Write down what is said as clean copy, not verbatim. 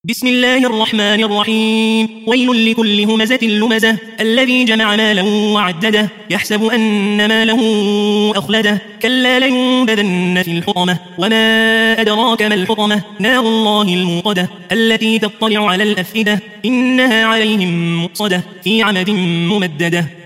بسم الله الرحمن الرحيم. ويل لكل همزة لمزة الذي جمع مالا وعدده يحسب أن ماله أخلده كلا لينبذن في الحطمة وما أدراك ما الحطمة نار الله الموقدة التي تطلع على الأفئدة إنها عليهم مؤصدة في عمد ممددة.